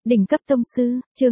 Đỉnh cấp tông sư, chương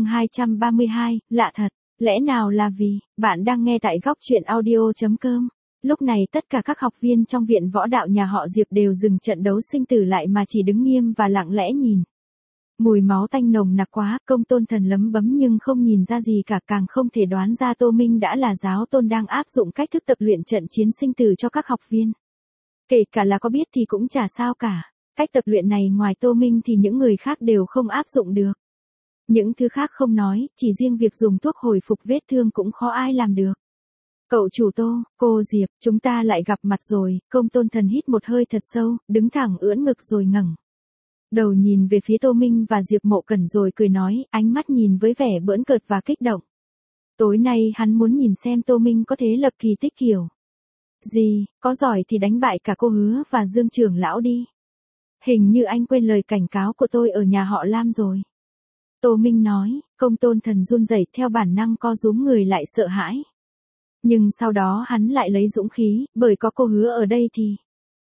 232, lạ thật. Lẽ nào là vì, bạn đang nghe tại góc truyện audio.com. Lúc này tất cả các học viên trong viện võ đạo nhà họ Diệp đều dừng trận đấu sinh tử lại mà chỉ đứng nghiêm và lặng lẽ nhìn. Mùi máu tanh nồng nặc quá, Công Tôn Thần lấm bấm nhưng không nhìn ra gì cả, càng không thể đoán ra Tô Minh đã là giáo tôn đang áp dụng cách thức tập luyện trận chiến sinh tử cho các học viên. Kể cả là có biết thì cũng chả sao cả. Cách tập luyện này ngoài Tô Minh thì những người khác đều không áp dụng được. Những thứ khác không nói, chỉ riêng việc dùng thuốc hồi phục vết thương cũng khó ai làm được. Cậu chủ Tô, cô Diệp, chúng ta lại gặp mặt rồi. Công Tôn Thần hít một hơi thật sâu, đứng thẳng ưỡn ngực rồi ngẩng đầu nhìn về phía Tô Minh và Diệp Mộ Cẩn rồi cười nói, ánh mắt nhìn với vẻ bỡn cợt và kích động. Tối nay hắn muốn nhìn xem Tô Minh có thể lập kỳ tích kiểu gì, có giỏi thì đánh bại cả cô Hứa và Dương trưởng lão đi. Hình như anh quên lời cảnh cáo của tôi ở nhà họ Lam rồi. Tô Minh nói. Công Tôn Thần run rẩy, theo bản năng co rúm người lại sợ hãi. Nhưng sau đó hắn lại lấy dũng khí, bởi có cô Hứa ở đây thì...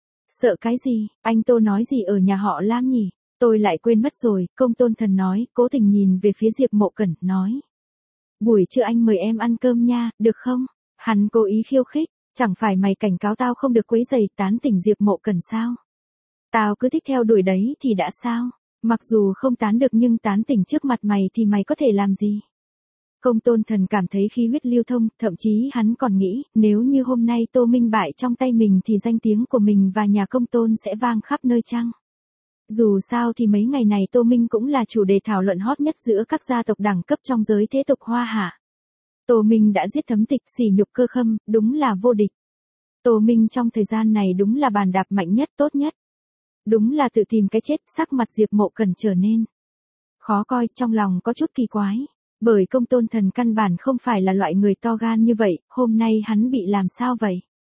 Sợ cái gì, anh Tô nói gì ở nhà họ Lam nhỉ? Tôi lại quên mất rồi, Công Tôn Thần nói, cố tình nhìn về phía Diệp Mộ Cẩn, nói. Buổi trưa anh mời em ăn cơm nha, được không? Hắn cố ý khiêu khích, chẳng phải mày cảnh cáo tao không được quấy rầy tán tỉnh Diệp Mộ Cẩn sao? Tao cứ thích theo đuổi đấy thì đã sao? Mặc dù không tán được nhưng tán tỉnh trước mặt mày thì mày có thể làm gì? Công Tôn Thần cảm thấy khí huyết lưu thông, thậm chí hắn còn nghĩ, nếu như hôm nay Tô Minh bại trong tay mình thì danh tiếng của mình và nhà Công Tôn sẽ vang khắp nơi chăng? Dù sao thì mấy ngày này Tô Minh cũng là chủ đề thảo luận hot nhất giữa các gia tộc đẳng cấp trong giới thế tục Hoa Hạ. Tô Minh đã giết Thấm Tịch, sỉ nhục Cơ Khâm, đúng là vô địch. Tô Minh trong thời gian này đúng là bàn đạp mạnh nhất, tốt nhất. Đúng là tự tìm cái chết. Sắc mặt Diệp Mộ Cẩn trở nên khó coi, trong lòng có chút kỳ quái. Bởi Công Tôn Thần căn bản không phải là loại người to gan như vậy, hôm nay hắn bị làm sao vậy?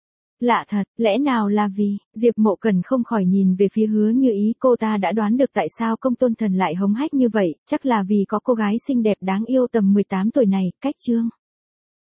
Lạ thật, lẽ nào là vì, Diệp Mộ Cẩn không khỏi nhìn về phía Hứa Như Ý, cô ta đã đoán được tại sao Công Tôn Thần lại hống hách như vậy, chắc là vì có cô gái xinh đẹp đáng yêu tầm 18 tuổi này, cách chương.